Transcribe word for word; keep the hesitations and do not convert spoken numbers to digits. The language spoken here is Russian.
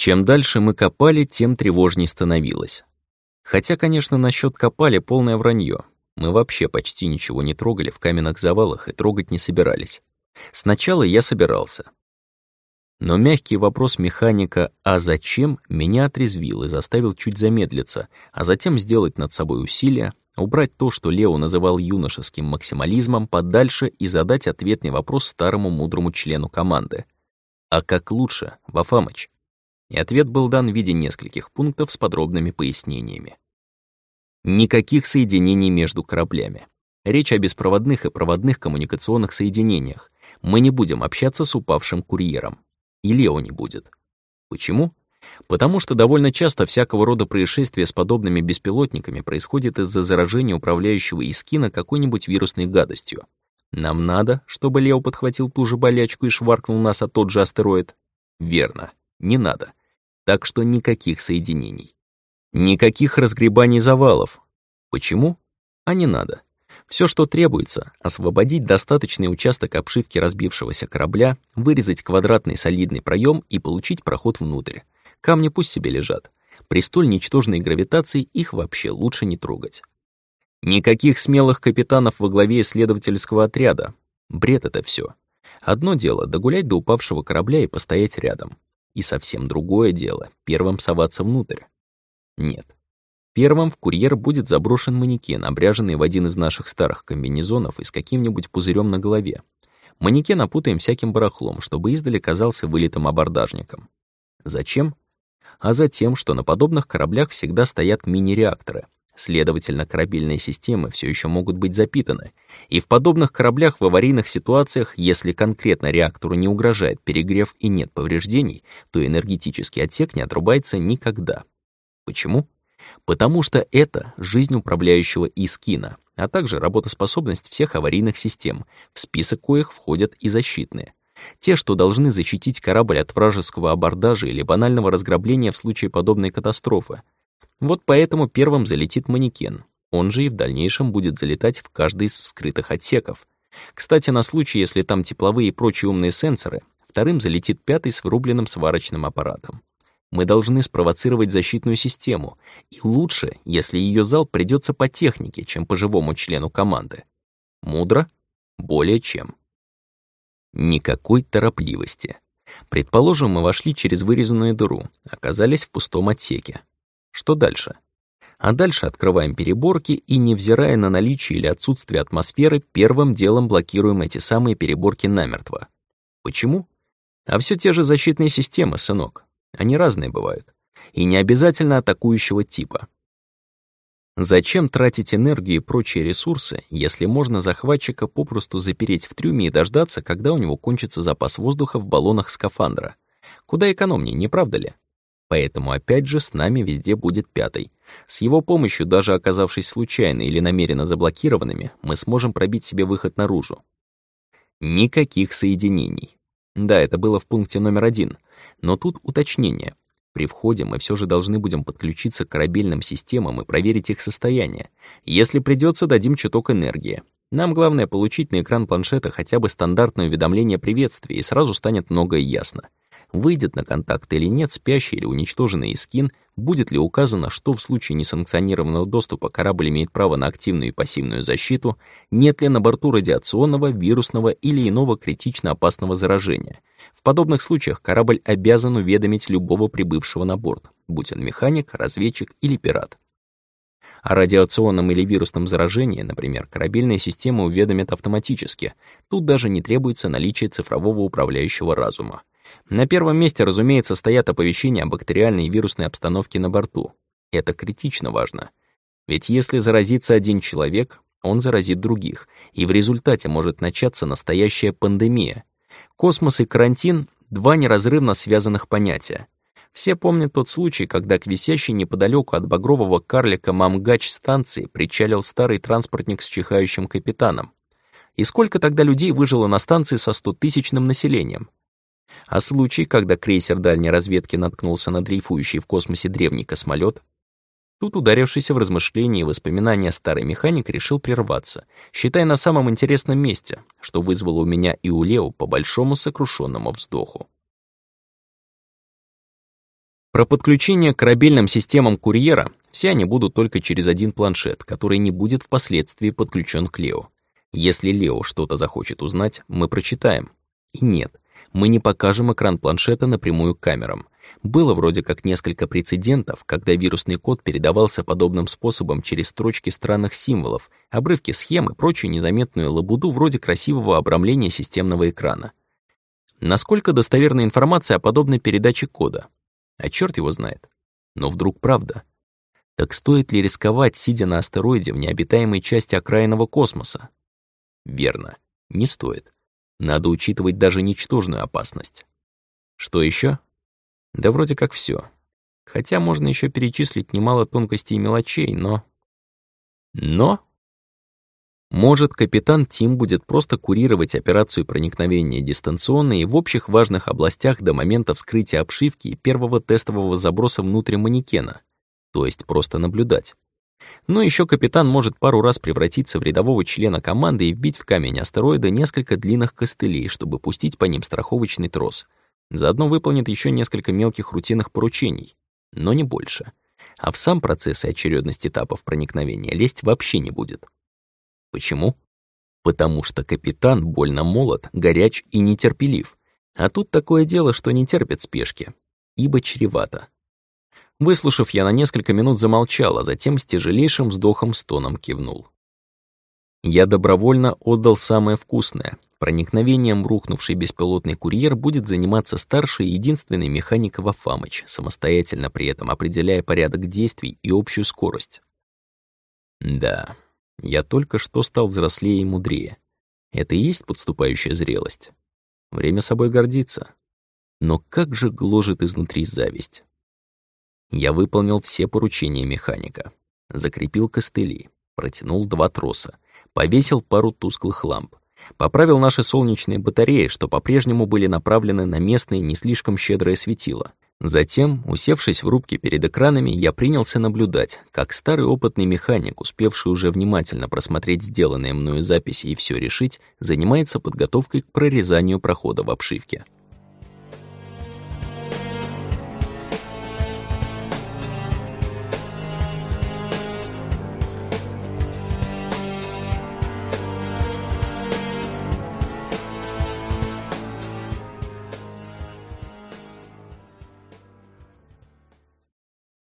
Чем дальше мы копали, тем тревожней становилось. Хотя, конечно, насчет копали полное вранье. Мы вообще почти ничего не трогали в каменных завалах и трогать не собирались. Сначала я собирался. Но мягкий вопрос механика «а зачем?» меня отрезвил и заставил чуть замедлиться, а затем сделать над собой усилие, убрать то, что Лео называл юношеским максимализмом, подальше и задать ответный вопрос старому мудрому члену команды. «А как лучше, Вафамыч?» И ответ был дан в виде нескольких пунктов с подробными пояснениями. Никаких соединений между кораблями. Речь о беспроводных и проводных коммуникационных соединениях. Мы не будем общаться с упавшим курьером. И Лео не будет. Почему? Потому что довольно часто всякого рода происшествия с подобными беспилотниками происходят из-за заражения управляющего Искина какой-нибудь вирусной гадостью. Нам надо, чтобы Лео подхватил ту же болячку и шваркнул нас о тот же астероид? Верно, не надо. Так что никаких соединений. Никаких разгребаний завалов. Почему? А не надо. Все, что требуется, освободить достаточный участок обшивки разбившегося корабля, вырезать квадратный солидный проем и получить проход внутрь. Камни пусть себе лежат. При столь ничтожной гравитации их вообще лучше не трогать. Никаких смелых капитанов во главе исследовательского отряда. Бред это все. Одно дело — догулять до упавшего корабля и постоять рядом. И совсем другое дело — первым соваться внутрь. Нет. Первым в курьер будет заброшен манекен, обряженный в один из наших старых комбинезонов и с каким-нибудь пузырем на голове. Манекен опутаем всяким барахлом, чтобы издали казался вылитым абордажником. Зачем? А затем, что на подобных кораблях всегда стоят мини-реакторы. Следовательно, корабельные системы все еще могут быть запитаны. И в подобных кораблях в аварийных ситуациях, если конкретно реактору не угрожает перегрев и нет повреждений, то энергетический отсек не отрубается никогда. Почему? Потому что это жизнь управляющего Искина, а также работоспособность всех аварийных систем, в список коих входят и защитные. Те, что должны защитить корабль от вражеского абордажа или банального разграбления в случае подобной катастрофы. Вот поэтому первым залетит манекен, он же и в дальнейшем будет залетать в каждый из вскрытых отсеков. Кстати, на случай, если там тепловые и прочие умные сенсоры, вторым залетит пятый с врубленным сварочным аппаратом. Мы должны спровоцировать защитную систему, и лучше, если ее залп придется по технике, чем по живому члену команды. Мудро? Более чем. Никакой торопливости. Предположим, мы вошли через вырезанную дыру, оказались в пустом отсеке. Что дальше? А дальше открываем переборки и, невзирая на наличие или отсутствие атмосферы, первым делом блокируем эти самые переборки намертво. Почему? А все те же защитные системы, сынок. Они разные бывают. И не обязательно атакующего типа. Зачем тратить энергию и прочие ресурсы, если можно захватчика попросту запереть в трюме и дождаться, когда у него кончится запас воздуха в баллонах скафандра? Куда экономнее, не правда ли? Поэтому опять же с нами везде будет пятый. С его помощью, даже оказавшись случайно или намеренно заблокированными, мы сможем пробить себе выход наружу. Никаких соединений. Да, это было в пункте номер один, но тут уточнение. При входе мы все же должны будем подключиться к корабельным системам и проверить их состояние. Если придется, дадим чуток энергии. Нам главное получить на экран планшета хотя бы стандартное уведомление приветствия, и сразу станет многое ясно. Выйдет на контакт или нет спящий или уничтоженный Искин, будет ли указано, что в случае несанкционированного доступа корабль имеет право на активную и пассивную защиту, нет ли на борту радиационного, вирусного или иного критично опасного заражения. В подобных случаях корабль обязан уведомить любого прибывшего на борт, будь он механик, разведчик или пират. О радиационном или вирусном заражении, например, корабельная система уведомит автоматически, тут даже не требуется наличие цифрового управляющего разума. На первом месте, разумеется, стоят оповещения о бактериальной и вирусной обстановке на борту. Это критично важно. Ведь если заразится один человек, он заразит других, и в результате может начаться настоящая пандемия. Космос и карантин — два неразрывно связанных понятия. Все помнят тот случай, когда к висящей неподалеку от багрового карлика Мамгач-станции причалил старый транспортник с чихающим капитаном. И сколько тогда людей выжило на станции со стотысячным населением? А случай, когда крейсер дальней разведки наткнулся на дрейфующий в космосе древний космолет? Тут, ударившийся в размышления и воспоминания старый механик решил прерваться, считая на самом интересном месте, что вызвало у меня и у Лео по большому сокрушенному вздоху. Про подключение к корабельным системам курьера все они будут только через один планшет, который не будет впоследствии подключен к Лео. Если Лео что-то захочет узнать, мы прочитаем. И нет, мы не покажем экран планшета напрямую к камерам. Было вроде как несколько прецедентов, когда вирусный код передавался подобным способом через строчки странных символов, обрывки схем и прочую незаметную лабуду вроде красивого обрамления системного экрана. Насколько достоверна информация о подобной передаче кода? А чёрт его знает. Но вдруг правда? Так стоит ли рисковать, сидя на астероиде в необитаемой части окраинного космоса? Верно, не стоит. Надо учитывать даже ничтожную опасность. Что ещё? Да вроде как всё. Хотя можно ещё перечислить немало тонкостей и мелочей, но... Но... Может, капитан Тим будет просто курировать операцию проникновения дистанционно и в общих важных областях до момента вскрытия обшивки и первого тестового заброса внутрь манекена, то есть просто наблюдать. Но ещё капитан может пару раз превратиться в рядового члена команды и вбить в камень астероида несколько длинных костылей, чтобы пустить по ним страховочный трос. Заодно выполнит ещё несколько мелких рутинных поручений, но не больше. А в сам процесс и очередность этапов проникновения лезть вообще не будет. Почему? Потому что капитан больно молод, горяч и нетерпелив. А тут такое дело, что не терпит спешки, ибо чревато. Выслушав, я на несколько минут замолчал, а затем с тяжелейшим вздохом-стоном кивнул. Я добровольно отдал самое вкусное. Проникновением рухнувший беспилотный курьер будет заниматься старший и единственный механик Вафамыч, самостоятельно при этом определяя порядок действий и общую скорость. Да, я только что стал взрослее и мудрее. Это и есть подступающая зрелость. Время собой гордиться. Но как же гложет изнутри зависть. Я выполнил все поручения механика. Закрепил костыли, протянул два троса, повесил пару тусклых ламп, поправил наши солнечные батареи, что по-прежнему были направлены на местное не слишком щедрое светило. Затем, усевшись в рубке перед экранами, я принялся наблюдать, как старый опытный механик, успевший уже внимательно просмотреть сделанные мною записи и все решить, занимается подготовкой к прорезанию прохода в обшивке.